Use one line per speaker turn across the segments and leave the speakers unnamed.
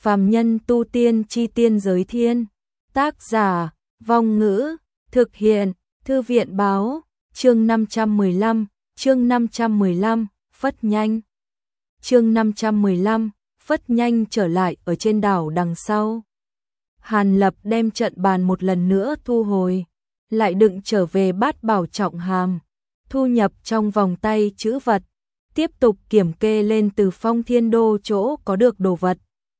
Phàm nhân tu tiên chi tiên giới thiên. Tác giả, Vong Ngữ, thực hiện, Thư viện báo, chương 515, phất nhanh. Chương 515, phất nhanh trở lại ở trên đảo đằng sau. Hàn Lập đem trận bàn một lần nữa thu hồi, lại đựng trở về bát bảo trọng hàm, thu nhập trong vòng tay trữ vật, tiếp tục kiểm kê lên từ Phong Thiên Đô chỗ có được đồ vật.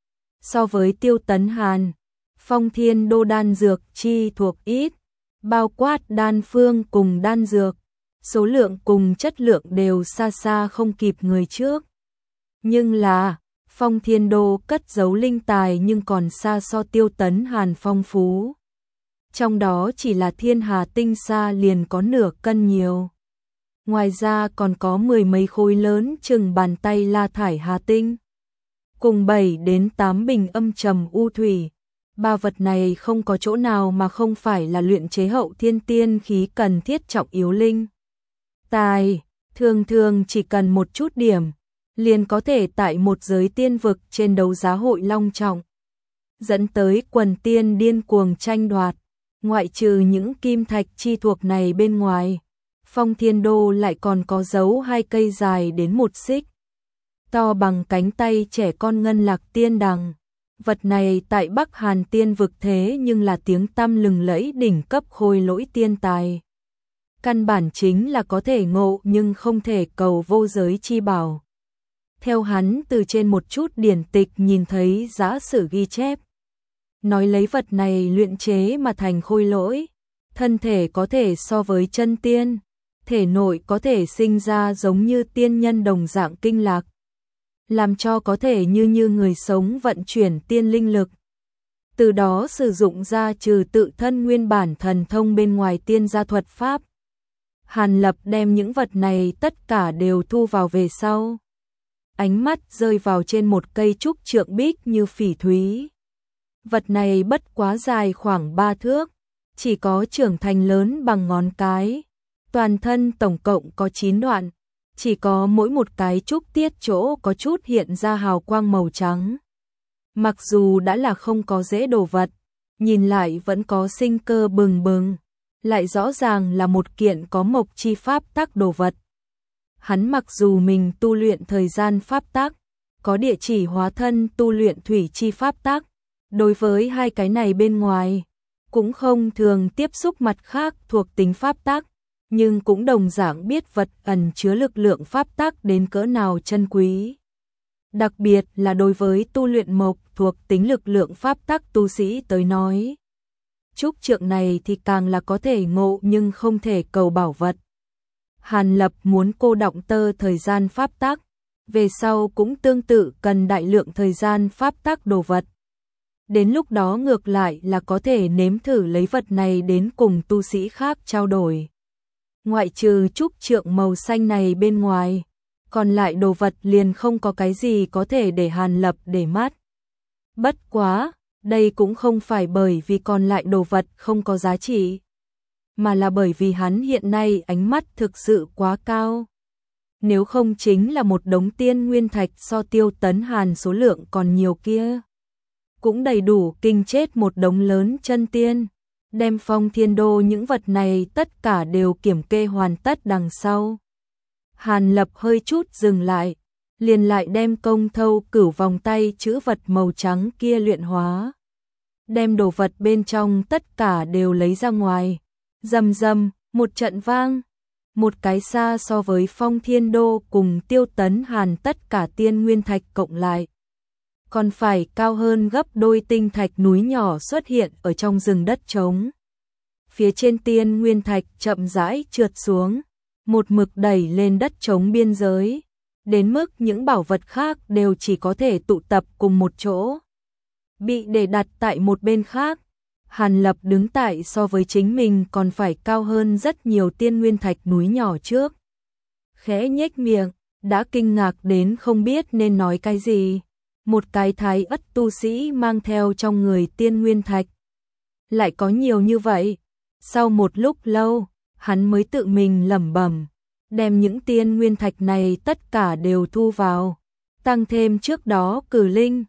So với Tiêu Tấn Hàn, Phong Thiên Đô đan dược chi thuộc ít, bao quát đan phương cùng đan dược, số lượng cùng chất lượng đều xa xa không kịp người trước. Nhưng là, Phong Thiên Đô cất giấu linh tài nhưng còn xa so Tiêu Tấn Hàn phong phú. Trong đó chỉ là Thiên Hà tinh sa liền có nửa cân nhiều. Ngoài ra còn có 10 mấy khối lớn chừng bàn tay la thải hà tinh, cùng 7 đến 8 bình âm trầm u thủy. Ba vật này không có chỗ nào mà không phải là luyện chế hậu thiên tiên khí cần thiết trọng yếu linh tài, thường thường chỉ cần một chút điểm, liền có thể tại một giới tiên vực trên đấu giá hội long trọng, dẫn tới quần tiên điên cuồng tranh đoạt. Ngoại trừ những kim thạch chi thuộc này bên ngoài, Phong Thiên Đô lại còn có giấu 2 cây dài đến 1 xích, to bằng cánh tay trẻ con ngân lạc tiên đằng. Vật này tại Bắc Hàn tiên vực thế nhưng là tiếng tăm lừng lẫy đỉnh cấp khôi lỗi tiên tài. Căn bản chính là có thể ngộ nhưng không thể cầu vô giới chi bảo. Theo hắn từ trên một chút điển tịch nhìn thấy giả sử ghi chép, nói lấy vật này luyện chế mà thành khôi lỗi, thân thể có thể so với chân tiên, thể nội có thể sinh ra giống như tiên nhân đồng dạng kinh lạc, làm cho có thể như người sống vận chuyển tiên linh lực. Từ đó sử dụng ra trừ tự thân nguyên bản thần thông bên ngoài tiên gia thuật pháp. Hàn Lập đem những vật này tất cả đều thu vào về sau. Ánh mắt rơi vào trên một cây trúc trượng bích như phỉ thúy. Vật này bất quá dài khoảng 3 thước, chỉ có trưởng thành lớn bằng ngón cái. Toàn thân tổng cộng có 9 đoạn, chỉ có mỗi một cái trúc tiết chỗ có chút hiện ra hào quang màu trắng. Mặc dù đã là không có dễ đồ vật, nhìn lại vẫn có sinh cơ bừng bừng, lại rõ ràng là một kiện có mộc chi pháp tắc đồ vật. Hắn mặc dù mình tu luyện thời gian pháp tắc, có địa chỉ hóa thân tu luyện thủy chi pháp tắc, đối với 2 cái này bên ngoài, cũng không thường tiếp xúc mặt khác thuộc tính pháp tắc, nhưng cũng đồng dạng biết vật ẩn chứa lực lượng pháp tắc đến cỡ nào chân quý. Đặc biệt là đối với tu luyện mộc thuộc tính lực lượng pháp tắc tu sĩ tới nói. Trúc trượng này thì càng là có thể ngộ nhưng không thể cầu bảo vật. Hàn Lập muốn cô đọng tơ thời gian pháp tắc, về sau cũng tương tự cần đại lượng thời gian pháp tắc đồ vật. Đến lúc đó ngược lại là có thể nếm thử lấy vật này đến cùng tu sĩ khác trao đổi. Ngoại trừ trúc trượng màu xanh này bên ngoài, còn lại đồ vật liền không có cái gì có thể để Hàn Lập để mắt. Bất quá, đây cũng không phải bởi vì còn lại đồ vật không có giá trị, mà là bởi vì hắn hiện nay ánh mắt thực sự quá cao. Nếu không chính là một đống tiên nguyên thạch so Tiêu Tấn Hàn số lượng còn nhiều kia, cũng đầy đủ kinh chết một đống lớn chân tiên. Đem Phong Thiên Đô những vật này tất cả đều kiểm kê hoàn tất đằng sau. Hàn Lập hơi chút dừng lại, liền lại đem công thâu cửu vòng tay chữ vật màu trắng kia luyện hóa. Đem đồ vật bên trong tất cả đều lấy ra ngoài. Rầm rầm, một trận vang. Một cái xa so với Phong Thiên Đô cùng Tiêu Tấn Hàn tất cả tiên nguyên thạch cộng lại, còn phải cao hơn gấp đôi tinh thạch núi nhỏ xuất hiện ở trong rừng đất trống. Phía trên tiên nguyên thạch chậm rãi trượt xuống, một mực đẩy lên đất trống biên giới, đến mức những bảo vật khác đều chỉ có thể tụ tập cùng một chỗ, bị để đặt tại một bên khác. Hàn Lập đứng tại so với chính mình còn phải cao hơn rất nhiều tiên nguyên thạch núi nhỏ trước. Khẽ nhếch miệng, đã kinh ngạc đến không biết nên nói cái gì. Một cái thái ất tu sĩ mang theo trong người tiên nguyên thạch, lại có nhiều như vậy. Sau một lúc lâu, hắn mới tự mình lẩm bẩm, đem những tiên nguyên thạch này tất cả đều thu vào, tăng thêm trước đó cử linh,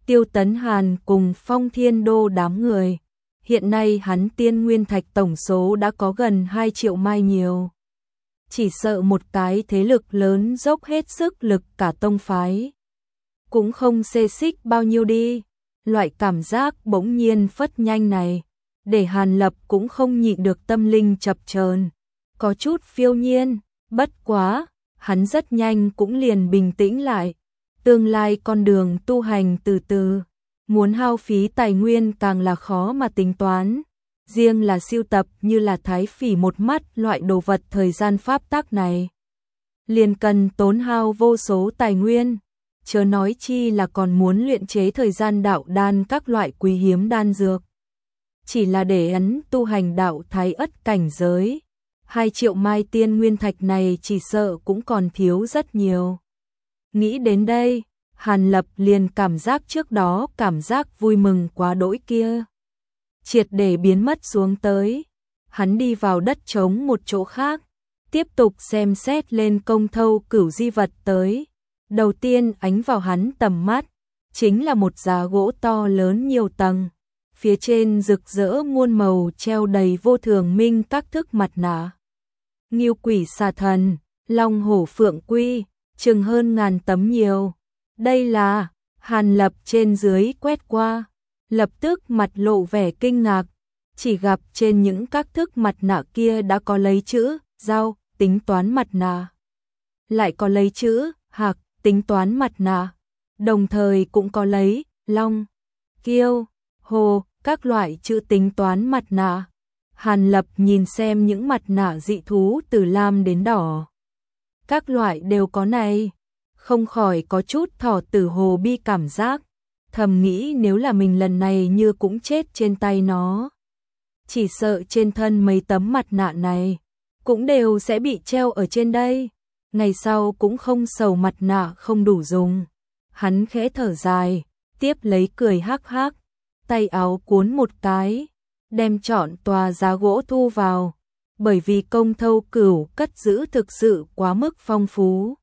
Tiêu Tấn Hàn cùng Phong Thiên Đô đám người. Hiện nay hắn tiên nguyên thạch tổng số đã có gần 2 triệu mai nhiều. Chỉ sợ một cái thế lực lớn dốc hết sức lực cả tông phái cũng không xê xích bao nhiêu đi. Loại cảm giác bỗng nhiên phất nhanh này, để Hàn Lập cũng không nhịn được tâm linh chập chờn, có chút phiêu nhiên, bất quá, hắn rất nhanh cũng liền bình tĩnh lại. Tương lai con đường tu hành từ từ, muốn hao phí tài nguyên càng là khó mà tính toán. Riêng là sưu tập như là thái phỉ một mắt loại đồ vật thời gian pháp tắc này, liền cần tốn hao vô số tài nguyên, chớ nói chi là còn muốn luyện chế thời gian đạo đan các loại quý hiếm đan dược. Chỉ là để hắn tu hành đạo thái ất cảnh giới, 2 triệu mai tiên nguyên thạch này chỉ sợ cũng còn thiếu rất nhiều. Nghĩ đến đây, Hàn Lập liền cảm giác trước đó cảm giác vui mừng quá đỗi kia triệt để biến mất xuống tới. Hắn đi vào đất trống một chỗ khác, tiếp tục xem xét lên Công Thâu Cửu di vật tới. Đầu tiên ánh vào hắn tầm mắt, chính là một giá gỗ to lớn nhiều tầng. Phía trên rực rỡ muôn màu treo đầy vô thường minh các thức mặt nạ. Ngưu quỷ xà thần, long hổ phượng quy, chừng hơn 1000 tấm nhiều. Đây là, Hàn Lập trên dưới quét qua, lập tức mặt lộ vẻ kinh ngạc, chỉ gặp trên những các thức mặt nạ kia đã có lấy chữ dao tính toán mặt nạ, lại có lấy chữ hạc tính toán mặt nạ, đồng thời cũng có lấy long, kiêu, hồ các loại chữ tính toán mặt nạ. Hàn Lập nhìn xem những mặt nạ dị thú từ lam đến đỏ, các loại đều có này, không khỏi có chút thỏ tử hồ bi cảm giác, thầm nghĩ nếu là mình lần này như cũng chết trên tay nó. Chỉ sợ trên thân mấy tấm mặt nạ này cũng đều sẽ bị treo ở trên đây, ngày sau cũng không sầu mặt nạ không đủ dùng. Hắn khẽ thở dài, tiếp lấy cười hắc hắc, tay áo cuốn một cái, đem trọn tòa giá gỗ thu vào, bởi vì Công Thâu Cửu cất giữ thực sự quá mức phong phú.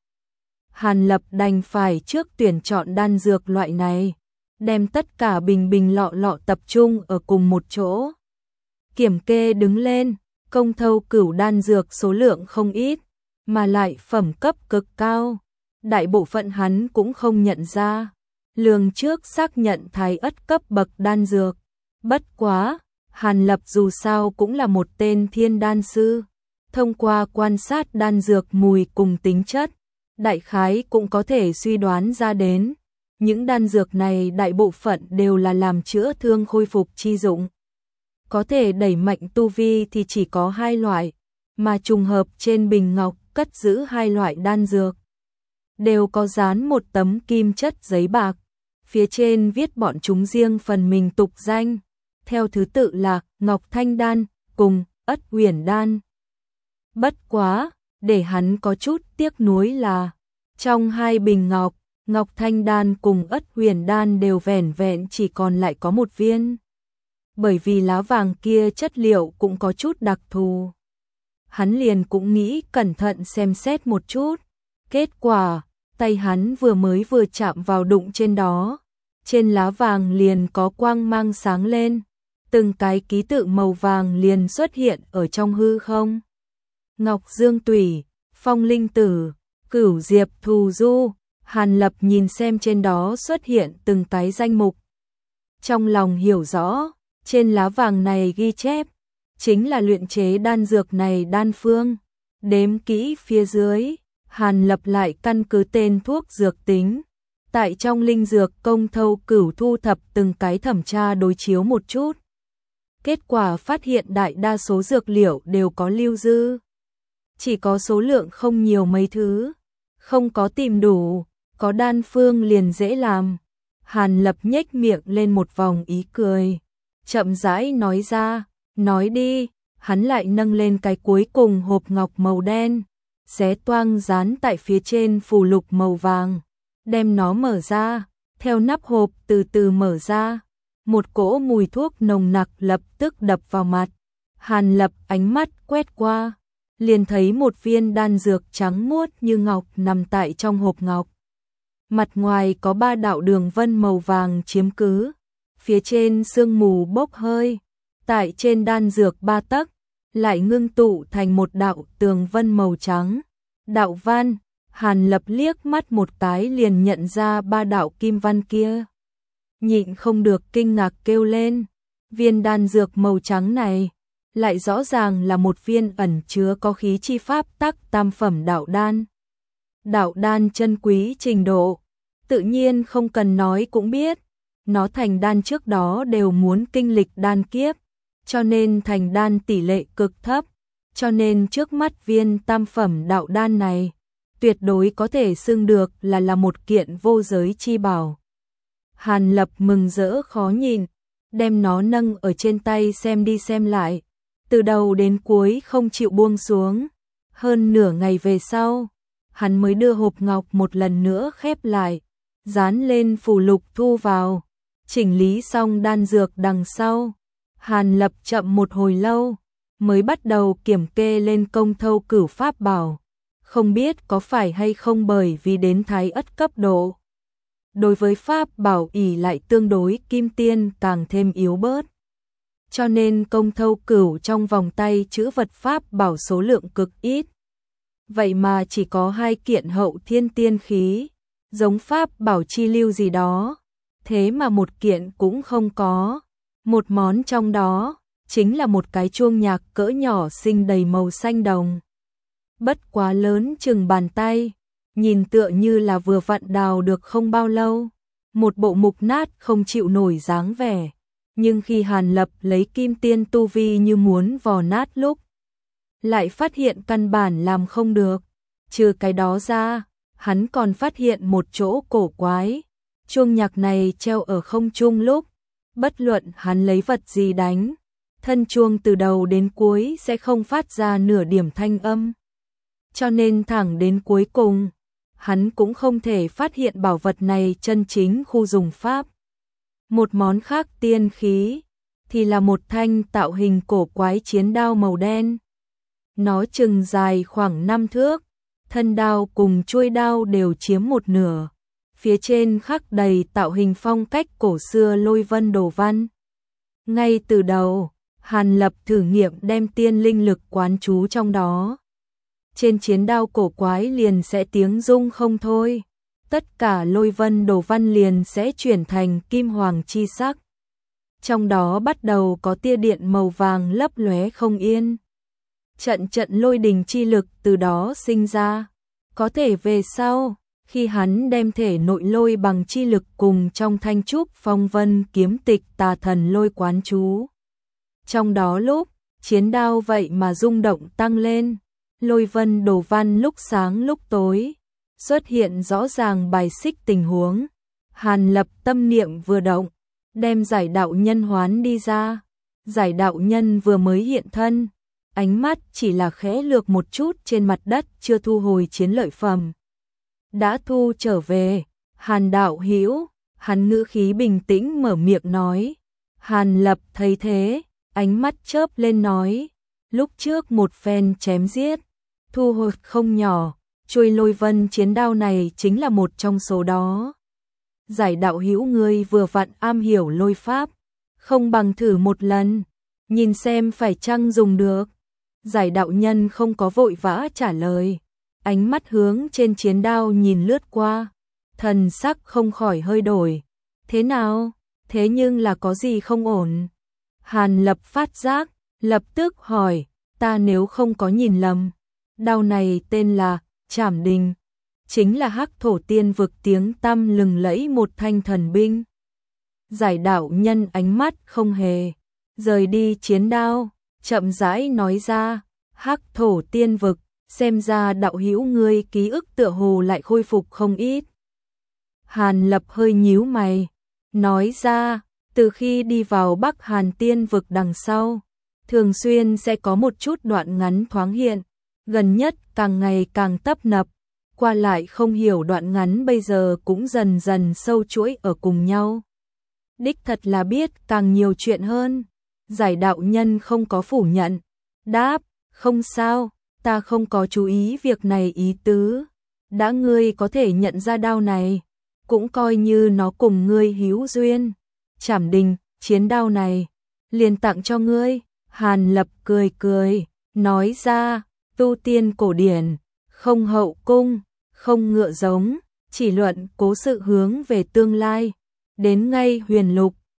Hàn Lập đành phải trước tuyển chọn đan dược loại này, đem tất cả bình bình lọ lọ tập trung ở cùng một chỗ. Kiểm kê đứng lên, Công Thâu Cửu đan dược số lượng không ít, mà lại phẩm cấp cực cao. Đại bộ phận hắn cũng không nhận ra. Lường trước xác nhận thái ất cấp bậc đan dược. Bất quá, Hàn Lập dù sao cũng là một tên thiên đan sư. Thông qua quan sát đan dược mùi cùng tính chất, đại khái cũng có thể suy đoán ra đến. Những đan dược này đại bộ phận đều là làm chữa thương khôi phục chi dụng. Có thể đẩy mạnh tu vi thì chỉ có 2 loại, mà trùng hợp trên bình ngọc cất giữ 2 loại đan dược. Đều có dán một tấm kim chất giấy bạc, phía trên viết bọn chúng riêng phần mình tục danh, theo thứ tự là Ngọc Thanh Đan cùng Ất Huyền Đan. Bất quá, để hắn có chút tiếc nuối là, trong 2 bình ngọc, Ngọc Thanh Đan cùng Ất Huyền Đan đều vẻn vẹn chỉ còn lại có 1 viên. Bởi vì lá vàng kia chất liệu cũng có chút đặc thù. Hắn liền cũng nghĩ cẩn thận xem xét một chút. Kết quả, tay hắn vừa chạm vào đụng trên đó. Trên lá vàng liền có quang mang sáng lên. Từng cái ký tự màu vàng liền xuất hiện ở trong hư không. Ngọc Dương Tủy, Phong Linh Tử, Cửu Diệp Thù Du. Hàn Lập nhìn xem trên đó xuất hiện từng cái danh mục. Trong lòng hiểu rõ, trên lá vàng này ghi chép, chính là luyện chế đan dược này đan phương. Đếm kỹ phía dưới, Hàn Lập lại căn cứ tên thuốc dược tính. Tại trong linh dược Công Thâu Cửu thu thập từng cái thẩm tra đối chiếu một chút. Kết quả phát hiện đại đa số dược liệu đều có lưu dư. Chỉ có số lượng không nhiều mấy thứ, không có tìm đủ, có đan phương liền dễ làm. Hàn Lập nhếch miệng lên một vòng ý cười, chậm rãi nói ra, nói đi. Hắn lại nâng lên cái cuối cùng hộp ngọc màu đen, xé toang dán tại phía trên phù lục màu vàng, đem nó mở ra, theo nắp hộp từ từ mở ra. Một cỗ mùi thuốc nồng nặc lập tức đập vào mặt. Hàn Lập ánh mắt quét qua, liền thấy một viên đan dược trắng muốt như ngọc nằm tại trong hộp ngọc. Mặt ngoài có 3 đạo đường vân màu vàng chiếm cứ, phía trên sương mù bốc hơi, tại trên đan dược 3 tấc lại ngưng tụ thành một đạo tường vân màu trắng. Đạo văn, Hàn Lập liếc mắt một cái liền nhận ra 3 đạo kim văn kia. Nhịn không được kinh ngạc kêu lên, viên đan dược màu trắng này lại rõ ràng là một viên ẩn chứa có khí chi pháp tắc tam phẩm đạo đan. Đạo đan chân quý trình độ, tự nhiên không cần nói cũng biết, nó thành đan trước đó đều muốn kinh lịch đan kiếp, cho nên thành đan tỷ lệ cực thấp, cho nên trước mắt viên tam phẩm đạo đan này, tuyệt đối có thể xưng được là một kiện vô giới chi bảo. Hàn Lập mừng rỡ khó nhìn, đem nó nâng ở trên tay xem đi xem lại, từ đầu đến cuối không chịu buông xuống. Hơn nửa ngày về sau, hắn mới đưa hộp ngọc một lần nữa khép lại, dán lên phù lục thu vào, chỉnh lý xong đan dược đằng sau. Hàn Lập chậm một hồi lâu, mới bắt đầu kiểm kê lên công thâu cửu pháp bảo, không biết có phải hay không bởi vì đến thái ất cấp độ. Đối với pháp bảo ỷ lại tương đối kim tiên càng thêm yếu bớt. Cho nên công thâu cửu trong vòng tay chữ vật pháp bảo số lượng cực ít. Vậy mà chỉ có 2 kiện hậu thiên tiên khí, giống pháp bảo chi lưu gì đó, thế mà một kiện cũng không có. Một món trong đó, chính là một cái chuông nhạc cỡ nhỏ xinh đầy màu xanh đồng. Bất quá lớn chừng bàn tay, nhìn tựa như là vừa vặn đào được không bao lâu, một bộ mục nát không chịu nổi dáng vẻ. Nhưng khi Hàn Lập lấy kim tiên tu vi như muốn vò nát lúc, lại phát hiện căn bản làm không được. Trừ cái đó ra, hắn còn phát hiện một chỗ cổ quái. Chuông nhạc này treo ở không trung lúc, bất luận hắn lấy vật gì đánh, thân chuông từ đầu đến cuối sẽ không phát ra nửa điểm thanh âm. Cho nên thẳng đến cuối cùng, hắn cũng không thể phát hiện bảo vật này chân chính khu dùng pháp. Một món khác tiên khí, thì là một thanh tạo hình cổ quái chiến đao màu đen. Nó chừng dài khoảng 5 thước, thân đao cùng chuôi đao đều chiếm một nửa. Phía trên khắc đầy tạo hình phong cách cổ xưa lôi vân đồ văn. Ngay từ đầu, Hàn Lập thử nghiệm đem tiên linh lực quán trú trong đó. Trên chiến đao cổ quái liền sẽ tiếng rung không thôi. Tất cả lôi vân đồ văn liền sẽ chuyển thành kim hoàng chi sắc. Trong đó bắt đầu có tia điện màu vàng lấp lóe không yên. Trận trận lôi đình chi lực từ đó sinh ra. Có thể về sau, khi hắn đem thể nội lôi bằng chi lực cùng trong thanh trúc phong vân kiếm tịch tà thần lôi quán trú. Trong đó lúc, chiến đao vậy mà rung động tăng lên, lôi vân đồ văn lúc sáng lúc tối, xuất hiện rõ ràng bài xích tình huống. Hàn Lập tâm niệm vừa động, đem giải đạo nhân hoán đi ra. Giải đạo nhân vừa mới hiện thân, ánh mắt chỉ là khẽ lược một chút trên mặt đất chưa thu hồi chiến lợi phẩm. Đã thu trở về, Hàn đạo hữu, hắn ngữ khí bình tĩnh mở miệng nói. Hàn Lập thấy thế, ánh mắt chớp lên nói, lúc trước một phen chém giết, thu hồi không nhỏ, chuôi lôi vân chiến đao này chính là một trong số đó. Giải đạo hữu ngươi vừa vặn am hiểu lôi pháp, không bằng thử một lần, nhìn xem phải chăng dùng được. Giải đạo nhân không có vội vã trả lời, ánh mắt hướng trên chiến đao nhìn lướt qua, thần sắc không khỏi hơi đổi. Thế nào? Thế nhưng là có gì không ổn? Hàn Lập phát giác, lập tức hỏi, ta nếu không có nhìn lầm, đao này tên là Trảm Đình, chính là Hắc Thổ Tiên vực tiếng tăm lừng lẫy một thanh thần binh. Giải đạo nhân ánh mắt không hề rời đi chiến đao, chậm rãi nói ra, Hắc Thổ Tiên vực, xem ra đạo hữu ngươi ký ức tựa hồ lại khôi phục không ít. Hàn Lập hơi nhíu mày, nói ra, từ khi đi vào Bắc Hàn Tiên vực đằng sau, thường xuyên sẽ có một chút đoạn ngắn thoáng hiện, gần nhất càng ngày càng tấp nập, qua lại không hiểu đoạn ngắn bây giờ cũng dần dần sâu chuỗi ở cùng nhau. Đích thật là biết càng nhiều chuyện hơn. Giải đạo nhân không có phủ nhận, đáp, không sao, ta không có chú ý việc này ý tứ. Đã ngươi có thể nhận ra đao này, cũng coi như nó cùng ngươi hữu duyên. Trảm Đình, chiến đao này liền tặng cho ngươi. Hàn Lập cười cười, nói ra, tu tiên cổ điển, không hậu cung, không ngựa giống, chỉ luận cố sự hướng về tương lai. Đến ngay Huyền Lục,